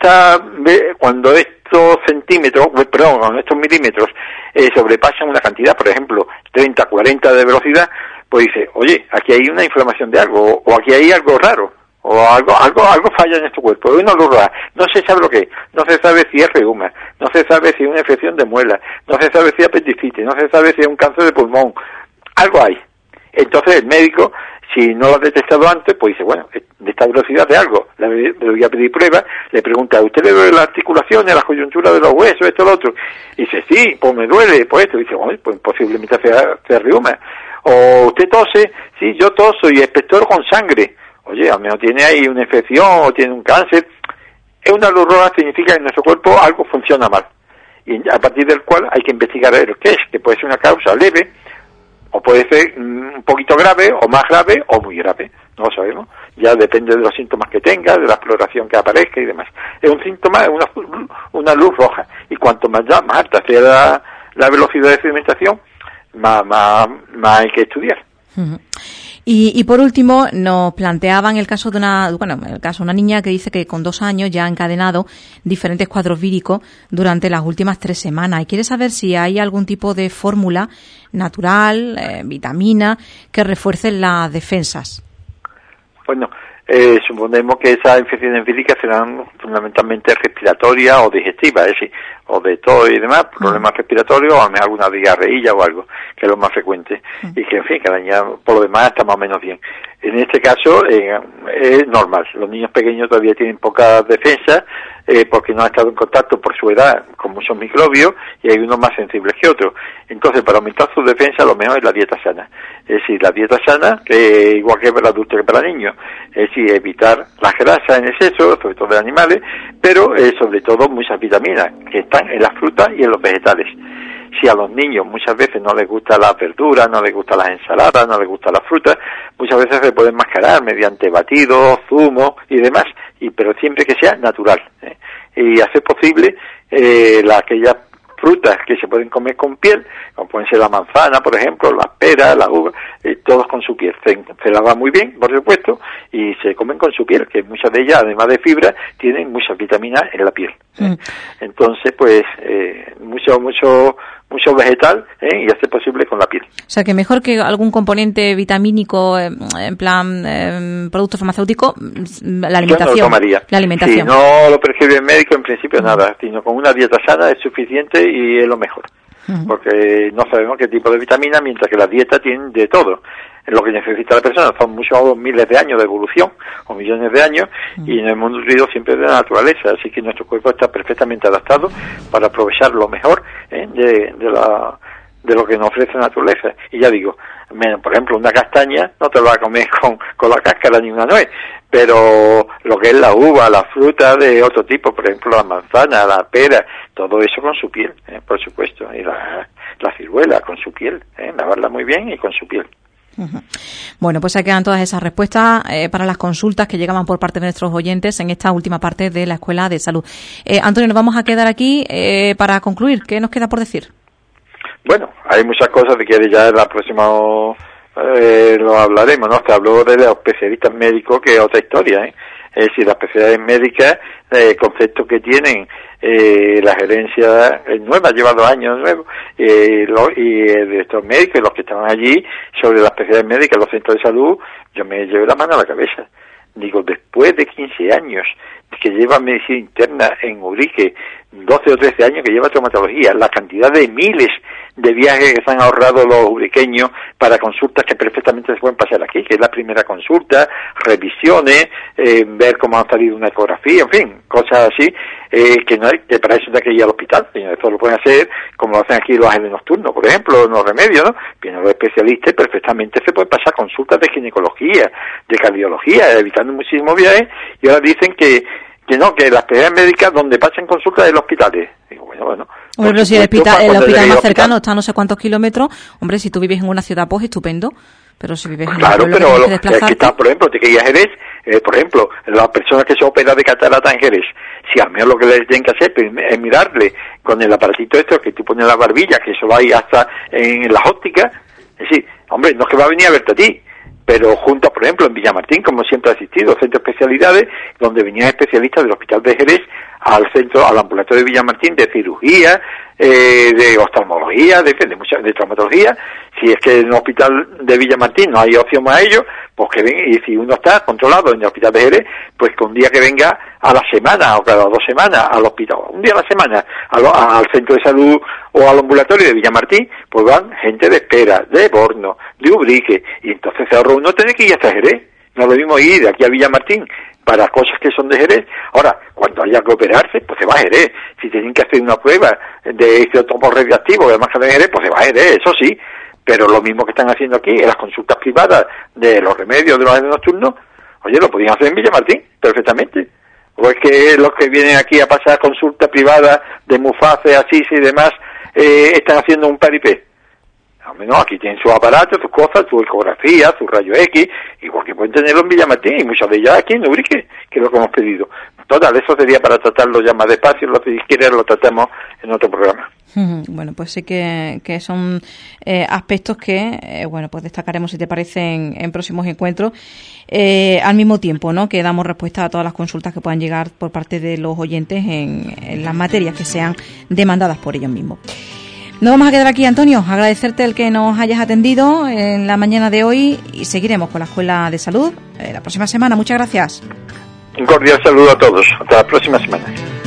estos estos milímetros sobrepasan una cantidad, por ejemplo, 30, 40 de velocidad, pues dice, oye, aquí hay una inflamación de algo, o aquí hay algo raro, o algo falla en este cuerpo, es una luz roja, no se sabe lo que es, no se sabe si es reuma, no se sabe si es una infección de muela, no se sabe si es apendicitis, no se sabe si es un cáncer de pulmón, algo hay. Entonces el médico, si no lo ha detectado antes, pues dice, bueno, de esta velocidad de algo, le voy a pedir pruebas, le pregunta, ¿usted le duele las articulaciones, la coyuntura de los huesos, esto, lo otro? Y dice, sí, pues me duele, pues esto. Y dice, bueno, pues posiblemente sea reuma. O usted tose, sí, yo toso y expectoro con sangre. Oye, al menos tiene ahí una infección o tiene un cáncer. Es una luz roja, significa que en nuestro cuerpo algo funciona mal. Y a partir del cual hay que investigar el qué es, que puede ser una causa leve, o puede ser un poquito grave, o más grave, o muy grave, no lo sabemos. Ya depende de los síntomas que tenga, de la exploración que aparezca y demás. Es un síntoma, es una luz roja. Y cuanto más alta sea la velocidad de sedimentación, más hay que estudiar. Uh-huh. Y por último, nos planteaban el caso de una niña que dice que con 2 años ya ha encadenado diferentes cuadros víricos durante las últimas 3 semanas y quiere saber si hay algún tipo de fórmula natural, vitamina, que refuerce las defensas. Bueno, suponemos que esas infecciones víricas serán fundamentalmente respiratorias o digestivas, es decir, o de tos y demás, problemas respiratorios, o a lo mejor alguna diarrea o algo, que es lo más frecuente, y que en fin, que la niña por lo demás está más o menos bien. En este caso es normal, los niños pequeños todavía tienen pocas defensas, porque no han estado en contacto por su edad con muchos microbios y hay unos más sensibles que otros. Entonces, para aumentar su defensa, lo mejor es la dieta sana. Es decir, la dieta sana, igual que para adultos que para niños, es decir, evitar las grasas en exceso, sobre todo de animales, pero sobre todo muchas vitaminas que están en las frutas y en los vegetales. Si a los niños muchas veces no les gusta la verdura, no les gusta las ensaladas, no les gusta la fruta, muchas veces se pueden mascarar mediante batidos, zumos y demás, pero siempre que sea natural. Y hacer posible aquellas frutas que se pueden comer con piel, como pueden ser la manzana, por ejemplo, las peras, las uvas, todos con su piel. Se lava muy bien, por supuesto, y se comen con su piel, que muchas de ellas, además de fibra, tienen muchas vitaminas en la piel. Entonces, pues, mucho vegetal, y hacer posible con la piel. O sea, que mejor que algún componente vitamínico, en plan producto farmacéutico, la alimentación. Yo no lo tomaría. La alimentación. Si no lo prescribe el médico, en principio nada, sino con una dieta sana es suficiente y es lo mejor. Porque no sabemos qué tipo de vitamina, mientras que las dietas tienen de todo. Lo que necesita la persona son muchos miles de años de evolución, o millones de años, y nos hemos nutrido siempre de la naturaleza, así que nuestro cuerpo está perfectamente adaptado para aprovechar lo mejor de lo que nos ofrece la naturaleza. Y ya digo, por ejemplo, una castaña no te la vas a comer con la cáscara ni una nuez, pero lo que es la uva, la fruta de otro tipo, por ejemplo la manzana, la pera, todo eso con su piel, por supuesto, y la ciruela con su piel, lavarla muy bien y con su piel. Bueno, pues ahí quedan todas esas respuestas para las consultas que llegaban por parte de nuestros oyentes en esta última parte de la Escuela de Salud. Antonio, nos vamos a quedar aquí para concluir. ¿Qué nos queda por decir? Bueno, hay muchas cosas que quieres ya en la próxima lo hablaremos, ¿no? Te hablo de los especialistas médicos, que es otra historia, Es decir, las especialidades médicas, el concepto que tienen la gerencia nueva, lleva 2 años nuevos, y de estos médicos, los que estaban allí, sobre las especialidades médicas, los centros de salud, yo me llevé la mano a la cabeza. Digo, después de 15 años que lleva medicina interna en Urique, 12 o 13 años que lleva traumatología, la cantidad de miles de viajes que se han ahorrado los uriqueños para consultas que perfectamente se pueden pasar aquí, que es la primera consulta, revisiones, ver cómo han salido una ecografía, en fin, cosas así, que no hay, que para eso no hay que ir al hospital, sino esto lo pueden hacer como lo hacen aquí los agentes nocturnos, por ejemplo, los remedios, ¿no? Vienen los especialistas y perfectamente se pueden pasar consultas de ginecología, de cardiología, evitando muchísimos viajes, y ahora dicen que no, que las especialidades médicas donde pasen consultas en los hospitales. Digo, bueno. Hombre, pero si el hospital más cercano está a no sé cuántos kilómetros, hombre, si tú vives en una ciudad, pues estupendo. Pero si vives en un pueblo, pero que desplazarte. Que está, por ejemplo, de que ir a Jerez, por ejemplo, las personas que se operan de catarata en Jerez, si al menos lo que les tienen que hacer es mirarle con el aparatito que tú pones en la barbilla, que eso va ahí hasta en las ópticas, es decir, hombre, no es que va a venir a verte a ti, pero juntos, por ejemplo, en Villamartín, como siempre ha existido, centro de especialidades, donde venían especialistas del Hospital de Jerez al centro, al ambulatorio de Villamartín de cirugía, de oftalmología, de traumatología. Si es que en el hospital de Villamartín no hay opción a ello, pues que venga, y si uno está controlado en el hospital de Jerez, pues que un día que venga a la semana o cada 2 semanas al hospital, un día a la semana al centro de salud o al ambulatorio de Villamartín, pues van gente de Espera, de Borno, de Ubrique, y entonces se ahorra uno tener que ir hasta Jerez. No es lo mismo ir de aquí a Villamartín para cosas que son de Jerez. Ahora, cuando haya que operarse, pues se va a Jerez. Si tienen que hacer una prueba de isótopo radioactivo, además que de Jerez, pues se va a Jerez, eso sí. Pero lo mismo que están haciendo aquí, en las consultas privadas de los remedios de los años nocturnos, oye, lo podían hacer en Villamartín, perfectamente. O es que los que vienen aquí a pasar consultas privadas de Mufase, Asís y demás, están haciendo un paripé. Al menos aquí tienen sus aparatos, sus cosas, su ecografía, su rayo X, igual que pueden tenerlo en Villamartín, y muchas de ellas aquí en Ubrique, que es lo que hemos pedido. Total, eso sería para tratarlo ya más despacio, si quieres lo tratamos en otro programa. Bueno, pues sí que son aspectos que, pues destacaremos, si te parece, en próximos encuentros. Al mismo tiempo, ¿no?, que damos respuesta a todas las consultas que puedan llegar por parte de los oyentes en las materias que sean demandadas por ellos mismos. Nos vamos a quedar aquí, Antonio, agradecerte el que nos hayas atendido en la mañana de hoy y seguiremos con la Escuela de Salud la próxima semana. Muchas gracias. Un cordial saludo a todos. Hasta la próxima semana.